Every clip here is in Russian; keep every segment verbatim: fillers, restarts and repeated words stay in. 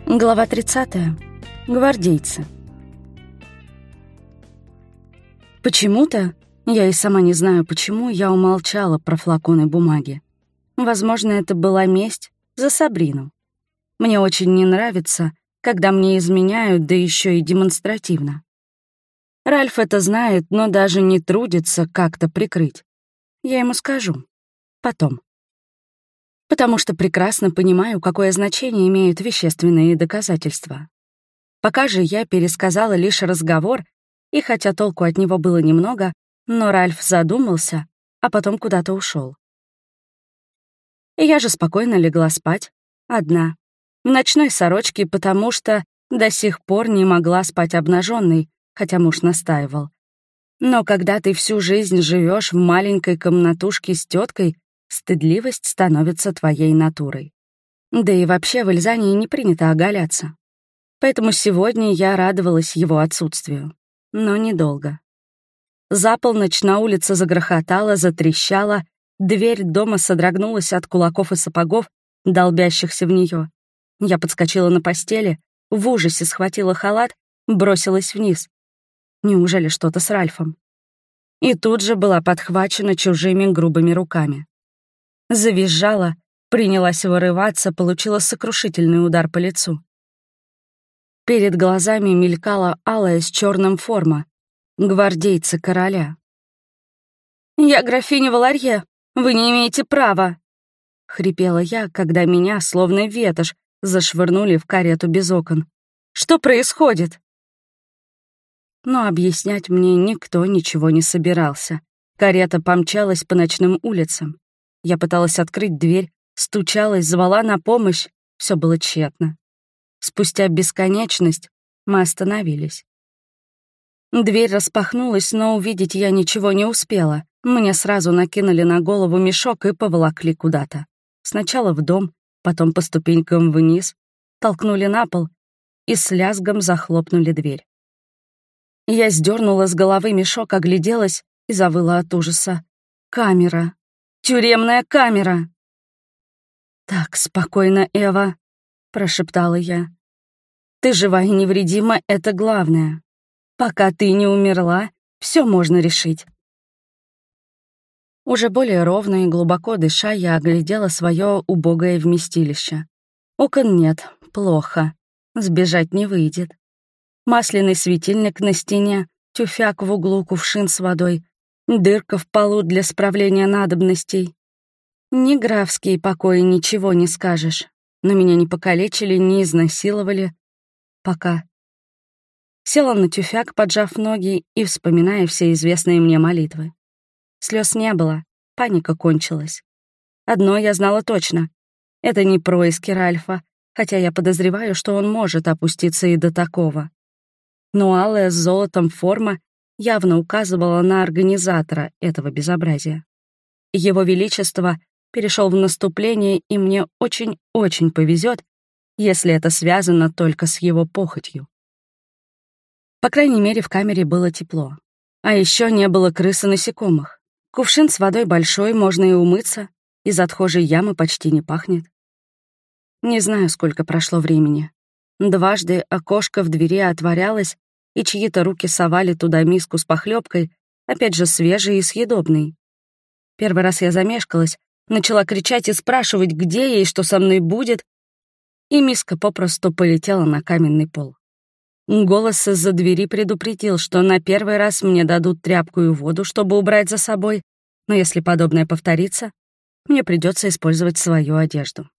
Глава тридцатая. Гвардейцы. Почему-то, я и сама не знаю почему, я умолчала про флаконы бумаги. Возможно, это была месть за Сабрину. Мне очень не нравится, когда мне изменяют, да еще и демонстративно. Ральф это знает, но даже не трудится как-то прикрыть. Я ему скажу. Потом. Потому что прекрасно понимаю, какое значение имеют вещественные доказательства. Пока же я пересказала лишь разговор, и хотя толку от него было немного, но Ральф задумался, а потом куда-то ушел. И я же спокойно легла спать, одна, в ночной сорочке, потому что до сих пор не могла спать обнаженной, хотя муж настаивал. Но когда ты всю жизнь живешь в маленькой комнатушке с теткой, стыдливость становится твоей натурой. Да и вообще в Эльзании не принято оголяться. Поэтому сегодня я радовалась его отсутствию. Но недолго. За полночь на улице загрохотало, затрещало, дверь дома содрогнулась от кулаков и сапогов, долбящихся в нее. Я подскочила на постели, в ужасе схватила халат, бросилась вниз. Неужели что-то с Ральфом? И тут же была подхвачена чужими грубыми руками. Завизжала, принялась вырываться, получила сокрушительный удар по лицу. Перед глазами мелькала алая с черным форма, гвардейцы короля. «Я графиня Валарье, вы не имеете права!» — хрипела я, когда меня, словно ветошь, зашвырнули в карету без окон. «Что происходит?» Но объяснять мне никто ничего не собирался. Карета помчалась по ночным улицам. Я пыталась открыть дверь, стучалась, звала на помощь. Все было тщетно. Спустя бесконечность мы остановились. Дверь распахнулась, но увидеть я ничего не успела. Мне сразу накинули на голову мешок и поволокли куда-то. Сначала в дом, потом по ступенькам вниз, толкнули на пол и с лязгом захлопнули дверь. Я сдернула с головы мешок, огляделась и завыла от ужаса. Камера. Тюремная камера. «Так, спокойно, Эва», — прошептала я. «Ты жива и невредима, это главное. Пока ты не умерла, все можно решить». Уже более ровно и глубоко дыша, я оглядела свое убогое вместилище. Окон нет, плохо. Сбежать не выйдет. Масляный светильник на стене, тюфяк в углу, кувшин с водой, дырка в полу для справления надобностей. Ни графские покои, ничего не скажешь. Но меня не покалечили, не изнасиловали. Пока. Села на тюфяк, поджав ноги и вспоминая все известные мне молитвы. Слез не было, паника кончилась. Одно я знала точно. Это не происки Ральфа, хотя я подозреваю, что он может опуститься и до такого. Но алая с золотом форма явно указывала на организатора этого безобразия. Его Величество перешел в наступление, и мне очень-очень повезет, если это связано только с его похотью. По крайней мере, в камере было тепло. А еще не было крыс и насекомых. Кувшин с водой большой, можно и умыться, из отхожей ямы почти не пахнет. Не знаю, сколько прошло времени. Дважды окошко в двери отворялось, и чьи-то руки совали туда миску с похлебкой, опять же свежей и съедобной. Первый раз я замешкалась, начала кричать и спрашивать, где я и что со мной будет, и миска попросту полетела на каменный пол. Голос из-за двери предупредил, что на первый раз мне дадут тряпку и воду, чтобы убрать за собой, но если подобное повторится, мне придется использовать свою одежду.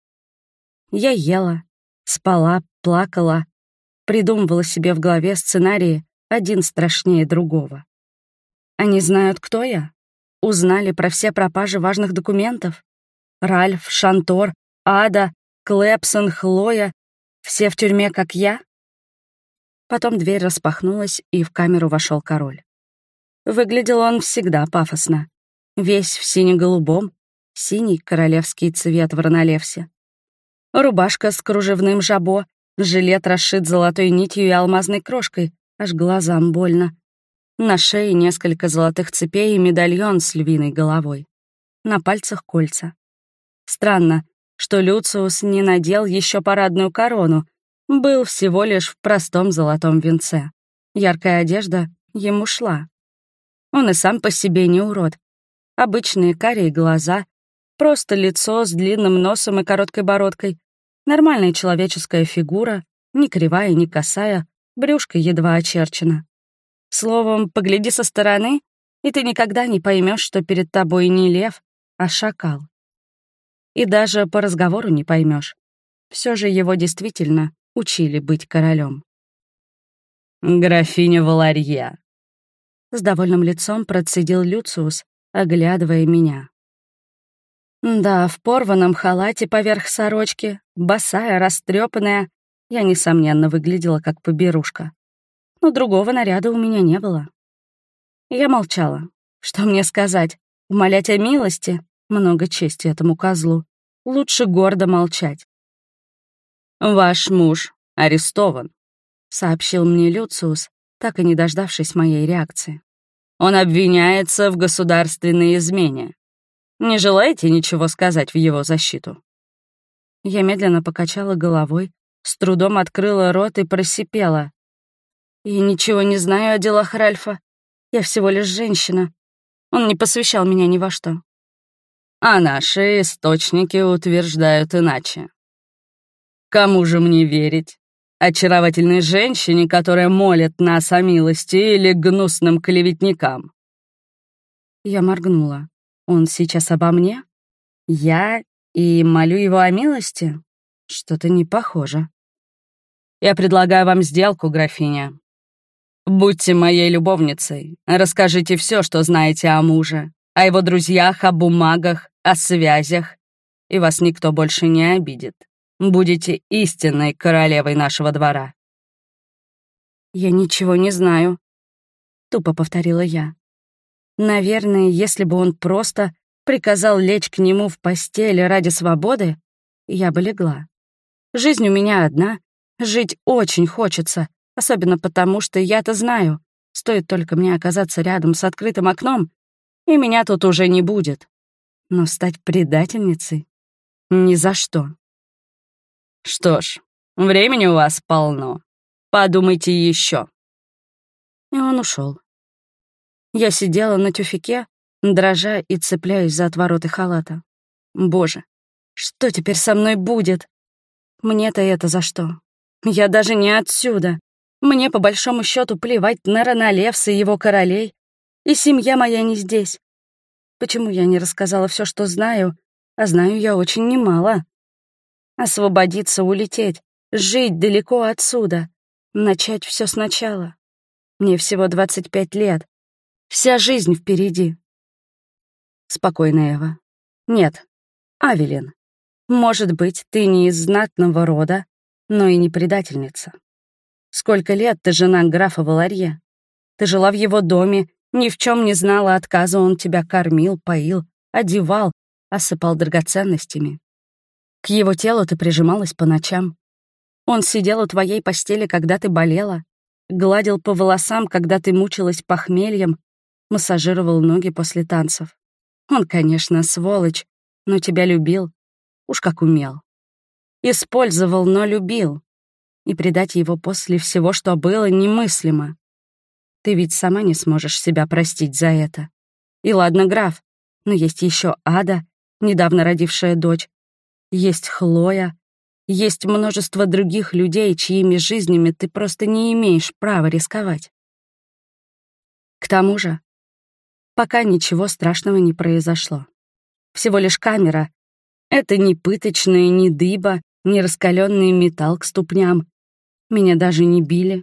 Я ела, спала, плакала, придумывала себе в голове сценарии, один страшнее другого. Они знают, кто я? Узнали про все пропажи важных документов? Ральф, Шантор, Ада, Клэпсон, Хлоя — все в тюрьме, как я? Потом дверь распахнулась, и в камеру вошел король. Выглядел он всегда пафосно. Весь в сине-голубом, синий королевский цвет в ранолевсе. Рубашка с кружевным жабо, жилет расшит золотой нитью и алмазной крошкой, аж глазам больно. На шее несколько золотых цепей и медальон с львиной головой. На пальцах кольца. Странно, что Люциус не надел еще парадную корону, был всего лишь в простом золотом венце. Яркая одежда ему шла. Он и сам по себе не урод. Обычные карие глаза, просто лицо с длинным носом и короткой бородкой, нормальная человеческая фигура, ни кривая, ни косая, брюшко едва очерчено. Словом, погляди со стороны, и ты никогда не поймешь, что перед тобой не лев, а шакал. И даже по разговору не поймешь. Все же его действительно учили быть королем. «Графиня Валарье», — с довольным лицом процедил Люциус, оглядывая меня. Да, в порванном халате поверх сорочки, босая, растрепанная, я, несомненно, выглядела как поберушка. Но другого наряда у меня не было. Я молчала. Что мне сказать? Умолять о милости? Много чести этому козлу. Лучше гордо молчать. «Ваш муж арестован», — сообщил мне Люциус, так и не дождавшись моей реакции. «Он обвиняется в государственной измене. Не желаете ничего сказать в его защиту?» Я медленно покачала головой, с трудом открыла рот и просипела. «Я ничего не знаю о делах Ральфа. Я всего лишь женщина. Он не посвящал меня ни во что». «А наши источники утверждают иначе. Кому же мне верить? Очаровательной женщине, которая молит нас о милости, или гнусным клеветникам?» Я моргнула. Он сейчас обо мне? Я и молю его о милости? Что-то не похоже. «Я предлагаю вам сделку, графиня. Будьте моей любовницей, расскажите все, что знаете о муже, о его друзьях, о бумагах, о связях, и вас никто больше не обидит. Будете истинной королевой нашего двора». «Я ничего не знаю», — тупо повторила я. Наверное, если бы он просто приказал лечь к нему в постели ради свободы, я бы легла. Жизнь у меня одна, жить очень хочется, особенно потому, что я-то знаю, стоит только мне оказаться рядом с открытым окном, и меня тут уже не будет. Но стать предательницей? Ни за что. «Что ж, времени у вас полно. Подумайте еще». И он ушел. Я сидела на тюфяке, дрожа и цепляясь за отвороты халата. Боже, что теперь со мной будет? Мне-то это за что? Я даже не отсюда. Мне, по большому счету, плевать на Ронолевса и его королей, и семья моя не здесь. Почему я не рассказала все, что знаю, а знаю я очень немало? Освободиться, улететь, жить далеко отсюда, начать все сначала. Мне всего двадцать пять лет. Вся жизнь впереди. Спокойно, Эва. Нет, Авелин. Может быть, ты не из знатного рода, но и не предательница. Сколько лет ты жена графа Валарье? Ты жила в его доме, ни в чем не знала отказа, он тебя кормил, поил, одевал, осыпал драгоценностями. К его телу ты прижималась по ночам. Он сидел у твоей постели, когда ты болела, гладил по волосам, когда ты мучилась похмельем, массажировал ноги после танцев. Он, конечно, сволочь, но тебя любил, уж как умел. Использовал, но любил. И предать его после всего, что было, немыслимо. Ты ведь сама не сможешь себя простить за это. И ладно, граф, но есть еще Ада, недавно родившая дочь. Есть Хлоя. Есть множество других людей, чьими жизнями ты просто не имеешь права рисковать. К тому же, пока ничего страшного не произошло. Всего лишь камера. Это не пыточная, ни дыба, ни раскаленный металл к ступням. Меня даже не били.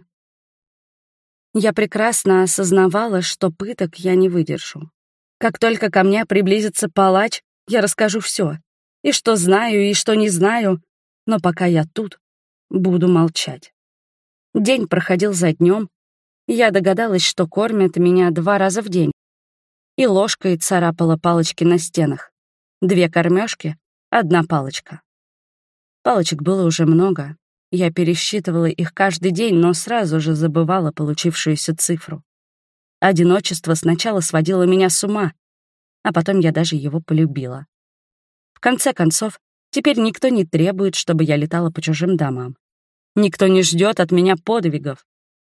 Я прекрасно осознавала, что пыток я не выдержу. Как только ко мне приблизится палач, я расскажу все. И что знаю, и что не знаю. Но пока я тут, буду молчать. День проходил за днем. Я догадалась, что кормят меня два раза в день. И ложкой царапала палочки на стенах. Две кормежки, одна палочка. Палочек было уже много. Я пересчитывала их каждый день, но сразу же забывала получившуюся цифру. Одиночество сначала сводило меня с ума, а потом я даже его полюбила. В конце концов, теперь никто не требует, чтобы я летала по чужим домам. Никто не ждет от меня подвигов.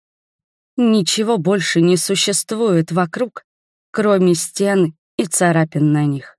Ничего больше не существует вокруг, кроме стен и царапин на них.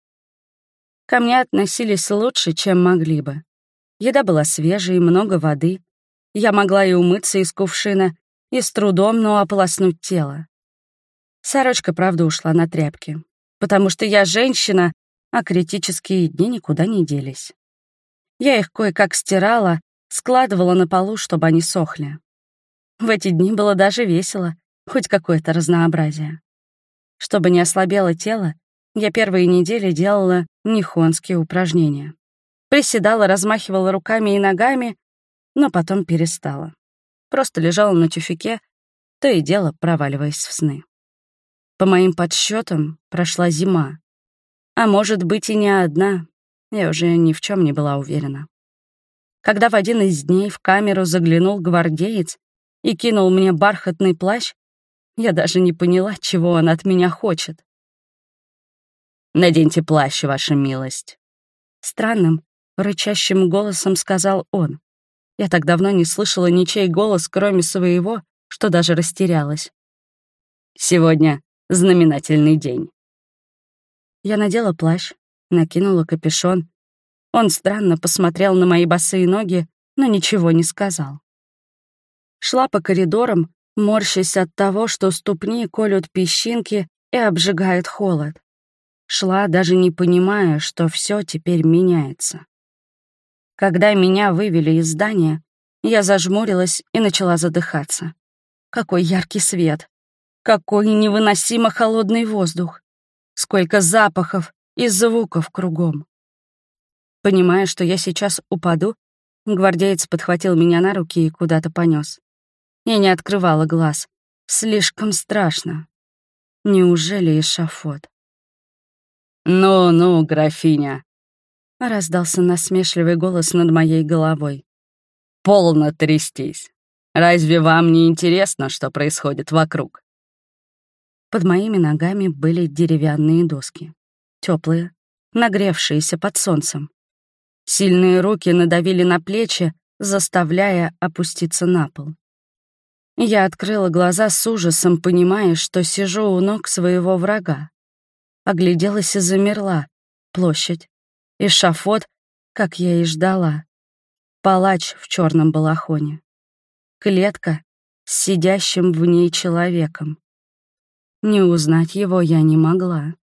Ко мне относились лучше, чем могли бы. Еда была свежей, много воды. Я могла и умыться из кувшина, и с трудом, но ополоснуть тело. Сорочка, правда, ушла на тряпки, потому что я женщина, а критические дни никуда не делись. Я их кое-как стирала, складывала на полу, чтобы они сохли. В эти дни было даже весело, хоть какое-то разнообразие. Чтобы не ослабело тело, я первые недели делала нихонские упражнения. Приседала, размахивала руками и ногами, но потом перестала. Просто лежала на тюфяке, то и дело проваливаясь в сны. По моим подсчетам, прошла зима. А может быть, и не одна. Я уже ни в чем не была уверена. Когда в один из дней в камеру заглянул гвардеец и кинул мне бархатный плащ, я даже не поняла, чего он от меня хочет. «Наденьте плащ, ваша милость», — странным, рычащим голосом сказал он. Я так давно не слышала ничей голос, кроме своего, что даже растерялась. «Сегодня знаменательный день». Я надела плащ, накинула капюшон. Он странно посмотрел на мои босые ноги, но ничего не сказал. Шла по коридорам, морщась от того, что ступни колют песчинки и обжигает холод. Шла, даже не понимая, что все теперь меняется. Когда меня вывели из здания, я зажмурилась и начала задыхаться. Какой яркий свет! Какой невыносимо холодный воздух! Сколько запахов и звуков кругом! Понимая, что я сейчас упаду, гвардеец подхватил меня на руки и куда-то понес. Я не открывала глаз. Слишком страшно. Неужели эшафот? «Ну-ну, графиня», — раздался насмешливый голос над моей головой. «Полно трястись. Разве вам не интересно, что происходит вокруг?» Под моими ногами были деревянные доски. Теплые, нагревшиеся под солнцем. Сильные руки надавили на плечи, заставляя опуститься на пол. Я открыла глаза с ужасом, понимая, что сижу у ног своего врага. Огляделась и замерла. Площадь. Эшафот, как я и ждала. Палач в черном балахоне. Клетка с сидящим в ней человеком. Не узнать его я не могла.